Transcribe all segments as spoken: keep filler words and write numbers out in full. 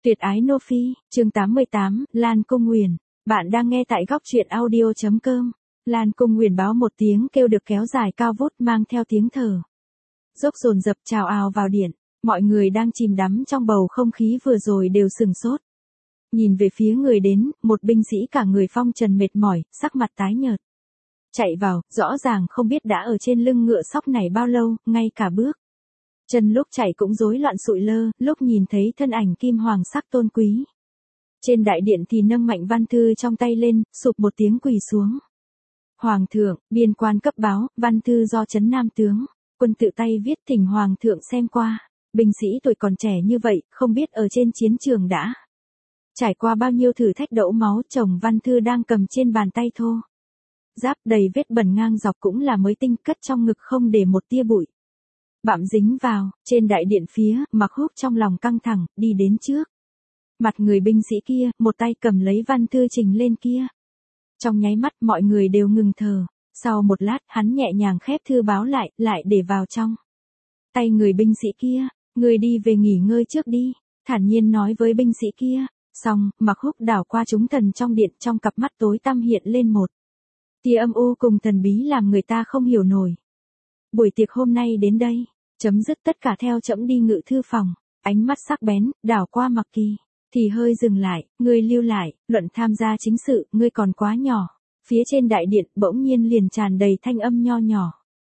Tuyệt ái Nô Phi, chương tám mươi tám, Lan Cung Nguyền. Bạn đang nghe tại góc truyện audio chấm com. Lan Cung Nguyền báo một tiếng kêu được kéo dài cao vút mang theo tiếng thở. Dốc dồn dập trào ào vào điện, mọi người đang chìm đắm trong bầu không khí vừa rồi đều sừng sốt. Nhìn về phía người đến, một binh sĩ cả người phong trần mệt mỏi, sắc mặt tái nhợt. Chạy vào, rõ ràng không biết đã ở trên lưng ngựa sóc này bao lâu, ngay cả bước. Chân lúc chạy cũng rối loạn sụi lơ, lúc nhìn thấy thân ảnh kim hoàng sắc tôn quý. Trên đại điện thì nâng mạnh văn thư trong tay lên, sụp một tiếng quỳ xuống. Hoàng thượng, biên quan cấp báo, văn thư do Trấn Nam tướng, quân tự tay viết thỉnh Hoàng thượng xem qua. Binh sĩ tuổi còn trẻ như vậy, không biết ở trên chiến trường đã trải qua bao nhiêu thử thách đẫu máu. Chồng văn thư đang cầm trên bàn tay thô. Giáp đầy vết bẩn ngang dọc cũng là mới tinh, cất trong ngực không để một tia bụi. Bặm dính vào, trên đại điện phía, Mặc Húc trong lòng căng thẳng, đi đến trước. Mặt người binh sĩ kia, một tay cầm lấy văn thư trình lên kia. Trong nháy mắt mọi người đều ngừng thở, sau một lát hắn nhẹ nhàng khép thư báo lại, lại để vào trong tay người binh sĩ kia, người đi về nghỉ ngơi trước đi, thản nhiên nói với binh sĩ kia. Xong, Mặc Húc đảo qua chúng thần trong điện, trong cặp mắt tối tăm hiện lên một tia âm u cùng thần bí làm người ta không hiểu nổi. Buổi tiệc hôm nay đến đây, chấm dứt, tất cả theo trẫm đi ngự thư phòng. Ánh mắt sắc bén, đảo qua Mặc Kỳ, thì hơi dừng lại, ngươi lưu lại, luận tham gia chính sự, ngươi còn quá nhỏ. Phía trên đại điện, bỗng nhiên liền tràn đầy thanh âm nho nhỏ.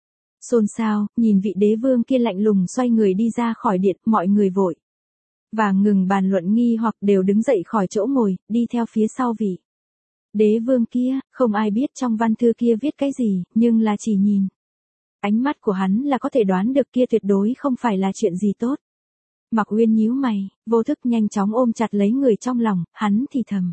Xôn xao, nhìn vị đế vương kia lạnh lùng xoay người đi ra khỏi điện, mọi người vội và ngừng bàn luận nghi hoặc đều đứng dậy khỏi chỗ ngồi, đi theo phía sau vị đế vương kia. Không ai biết trong văn thư kia viết cái gì, nhưng là chỉ nhìn ánh mắt của hắn là có thể đoán được kia tuyệt đối không phải là chuyện gì tốt. Mặc Uyên nhíu mày, vô thức nhanh chóng ôm chặt lấy người trong lòng, hắn thì thầm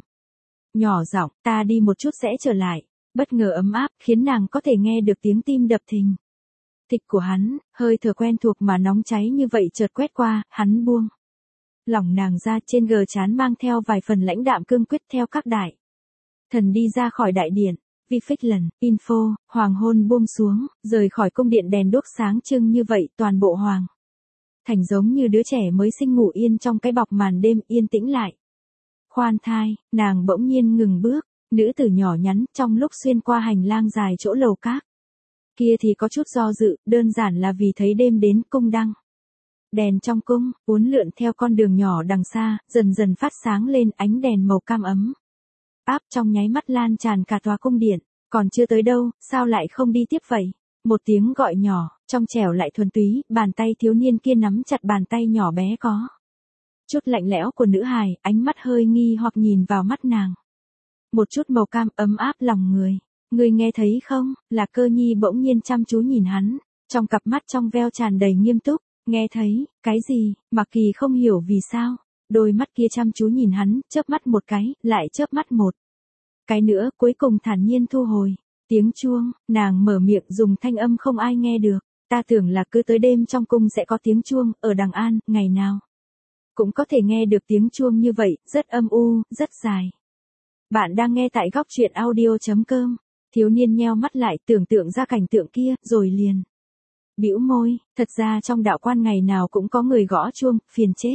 nhỏ giọng, ta đi một chút sẽ trở lại. Bất ngờ ấm áp, khiến nàng có thể nghe được tiếng tim đập thình thịch của hắn, hơi thở quen thuộc mà nóng cháy như vậy chợt quét qua, hắn buông lỏng nàng ra, trên gờ trán mang theo vài phần lãnh đạm cương quyết. Theo các đại thần đi ra khỏi đại điện, Vi Phích lần, info, hoàng hôn buông xuống, rời khỏi cung điện đèn đuốc sáng trưng như vậy, toàn bộ hoàng thành giống như đứa trẻ mới sinh ngủ yên trong cái bọc màn đêm, yên tĩnh lại. Khoan thai, nàng bỗng nhiên ngừng bước, nữ tử nhỏ nhắn, trong lúc xuyên qua hành lang dài chỗ lầu các kia thì có chút do dự, đơn giản là vì thấy đêm đến, cung đăng đèn trong cung uốn lượn theo con đường nhỏ đằng xa, dần dần phát sáng lên, ánh đèn màu cam ấm áp trong nháy mắt lan tràn cả tòa cung điện. Còn chưa tới đâu, sao lại không đi tiếp vậy? Một tiếng gọi nhỏ, trong trẻo lại thuần túy, bàn tay thiếu niên kia nắm chặt bàn tay nhỏ bé có chút lạnh lẽo của nữ hài, ánh mắt hơi nghi hoặc nhìn vào mắt nàng. Một chút màu cam ấm áp lòng người. Người nghe thấy không? Là Cơ Nhi bỗng nhiên chăm chú nhìn hắn, trong cặp mắt trong veo tràn đầy nghiêm túc. Nghe thấy, cái gì? Mặc Kỳ không hiểu vì sao. Đôi mắt kia chăm chú nhìn hắn, chớp mắt một cái, lại chớp mắt một cái nữa, cuối cùng thản nhiên thu hồi. Tiếng chuông, nàng mở miệng dùng thanh âm không ai nghe được. Ta tưởng là cứ tới đêm trong cung sẽ có tiếng chuông, ở Đằng An, ngày nào cũng có thể nghe được tiếng chuông như vậy, rất âm u, rất dài. Bạn đang nghe tại góc truyện audio chấm com. Thiếu niên nheo mắt lại, tưởng tượng ra cảnh tượng kia, rồi liền bĩu môi, thật ra trong đạo quan ngày nào cũng có người gõ chuông, phiền chết.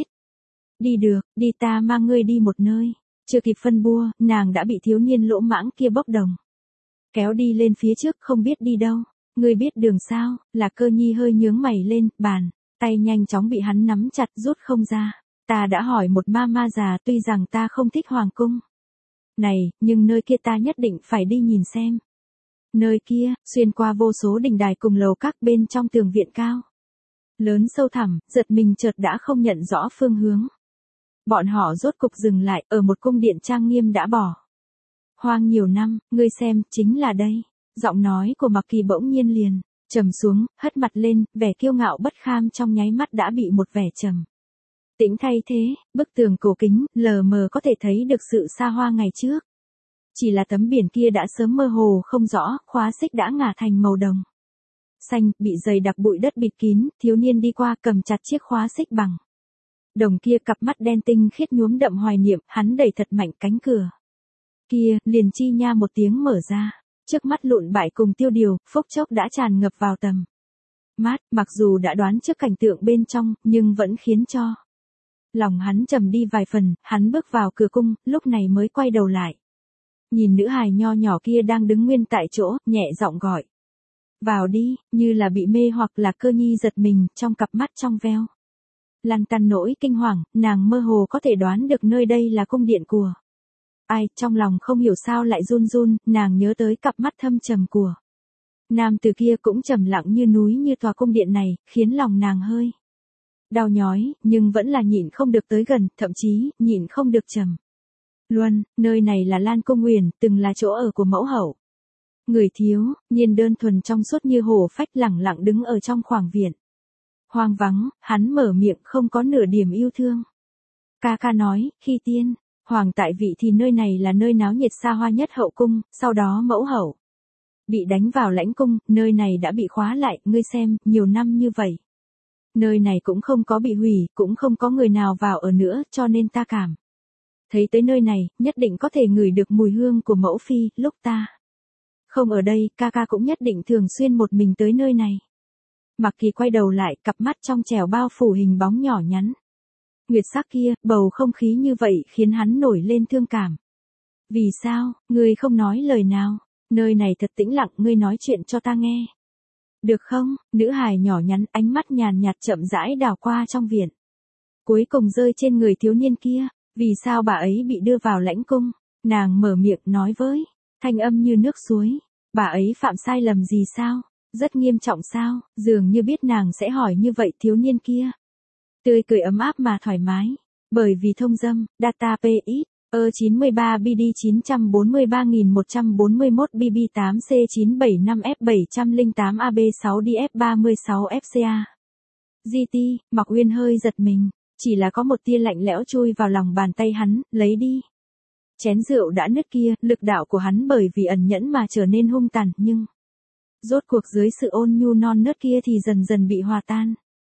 Đi được, đi, ta mang ngươi đi một nơi. Chưa kịp phân bua, nàng đã bị thiếu niên lỗ mãng kia bốc đồng kéo đi lên phía trước, không biết đi đâu. Ngươi biết đường sao? Là Cơ Nhi hơi nhướng mày lên, bàn tay nhanh chóng bị hắn nắm chặt, rút không ra. Ta đã hỏi một ma ma già, tuy rằng ta không thích hoàng cung này, nhưng nơi kia ta nhất định phải đi nhìn xem. Nơi kia, xuyên qua vô số đình đài cùng lầu các, bên trong tường viện cao lớn sâu thẳm, giật mình chợt đã không nhận rõ phương hướng. Bọn họ rốt cục dừng lại, ở một cung điện trang nghiêm đã bỏ hoang nhiều năm. Ngươi xem, chính là đây. Giọng nói của Mặc Kỳ bỗng nhiên liền trầm xuống, hất mặt lên, vẻ kiêu ngạo bất kham trong nháy mắt đã bị một vẻ trầm tĩnh thay thế. Bức tường cổ kính, lờ mờ có thể thấy được sự xa hoa ngày trước. Chỉ là tấm biển kia đã sớm mơ hồ không rõ, khóa xích đã ngả thành màu đồng xanh, bị dày đặc bụi đất bịt kín. Thiếu niên đi qua cầm chặt chiếc khóa xích bằng đồng kia, cặp mắt đen tinh khiết nhuốm đậm hoài niệm, hắn đẩy thật mạnh cánh cửa kia, liền chi nha một tiếng mở ra. Trước mắt lụn bại cùng tiêu điều, phốc chốc đã tràn ngập vào tầm mắt. Mặc dù đã đoán trước cảnh tượng bên trong, nhưng vẫn khiến cho Lòng hắn trầm đi vài phần, hắn bước vào cửa cung, lúc này mới quay đầu lại. Nhìn nữ hài nho nhỏ kia đang đứng nguyên tại chỗ, nhẹ giọng gọi. Vào đi, như là bị mê hoặc là Cơ Nhi giật mình, trong cặp mắt trong veo. Lăn tăn nỗi kinh hoàng, nàng mơ hồ có thể đoán được nơi đây là cung điện của. Ai, trong lòng không hiểu sao lại run run, nàng nhớ tới cặp mắt thâm trầm của. Nam từ kia cũng trầm lặng như núi như tòa cung điện này, khiến lòng nàng hơi đau nhói, nhưng vẫn là nhịn không được tới gần, thậm chí, nhịn không được trầm luân, nơi này là Lan Cung Nguyền, từng là chỗ ở của mẫu hậu. Người thiếu, nhiên đơn thuần trong suốt như hổ phách lẳng lặng đứng ở trong khoảng viện. Hoang vắng, hắn mở miệng không có nửa điểm yêu thương. Ca ca nói, khi tiên, hoàng tại vị thì nơi này là nơi náo nhiệt xa hoa nhất hậu cung, sau đó mẫu hậu bị đánh vào lãnh cung, nơi này đã bị khóa lại, ngươi xem, nhiều năm như vậy. Nơi này cũng không có bị hủy, cũng không có người nào vào ở nữa, cho nên ta cảm thấy tới nơi này, nhất định có thể ngửi được mùi hương của mẫu phi, lúc ta không ở đây, ca ca cũng nhất định thường xuyên một mình tới nơi này. Mặc Kỳ quay đầu lại, cặp mắt trong trẻo bao phủ hình bóng nhỏ nhắn. Nguyệt sắc kia, bầu không khí như vậy khiến hắn nổi lên thương cảm. Vì sao, ngươi không nói lời nào? Nơi này thật tĩnh lặng, ngươi nói chuyện cho ta nghe. Được không? Nữ hài nhỏ nhắn, ánh mắt nhàn nhạt chậm rãi đảo qua trong viện. Cuối cùng rơi trên người thiếu niên kia. Vì sao bà ấy bị đưa vào lãnh cung? Nàng mở miệng nói với thanh âm như nước suối. Bà ấy phạm sai lầm gì sao? Rất nghiêm trọng sao? Dường như biết nàng sẽ hỏi như vậy thiếu niên kia. Tươi cười ấm áp mà thoải mái. Bởi vì thông dâm, data pê ích, E chín ba B D chín bốn ba một bốn mốt B B tám C chín bảy năm F bảy không tám A B sáu D F ba sáu F C A. giê tê, Mạc Uyên hơi giật mình. Chỉ là có một tia lạnh lẽo chui vào lòng bàn tay hắn, lấy đi. Chén rượu đã nứt kia, lực đạo của hắn bởi vì ẩn nhẫn mà trở nên hung tàn, nhưng rốt cuộc dưới sự ôn nhu non nớt kia thì dần dần bị hòa tan.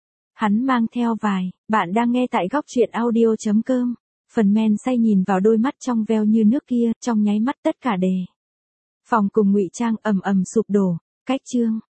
Hắn mang theo vài, bạn đang nghe tại góc truyện audio chấm com. Phần men say nhìn vào đôi mắt trong veo như nước kia, trong nháy mắt tất cả đề phòng cùng ngụy trang ầm ầm sụp đổ. Cách chương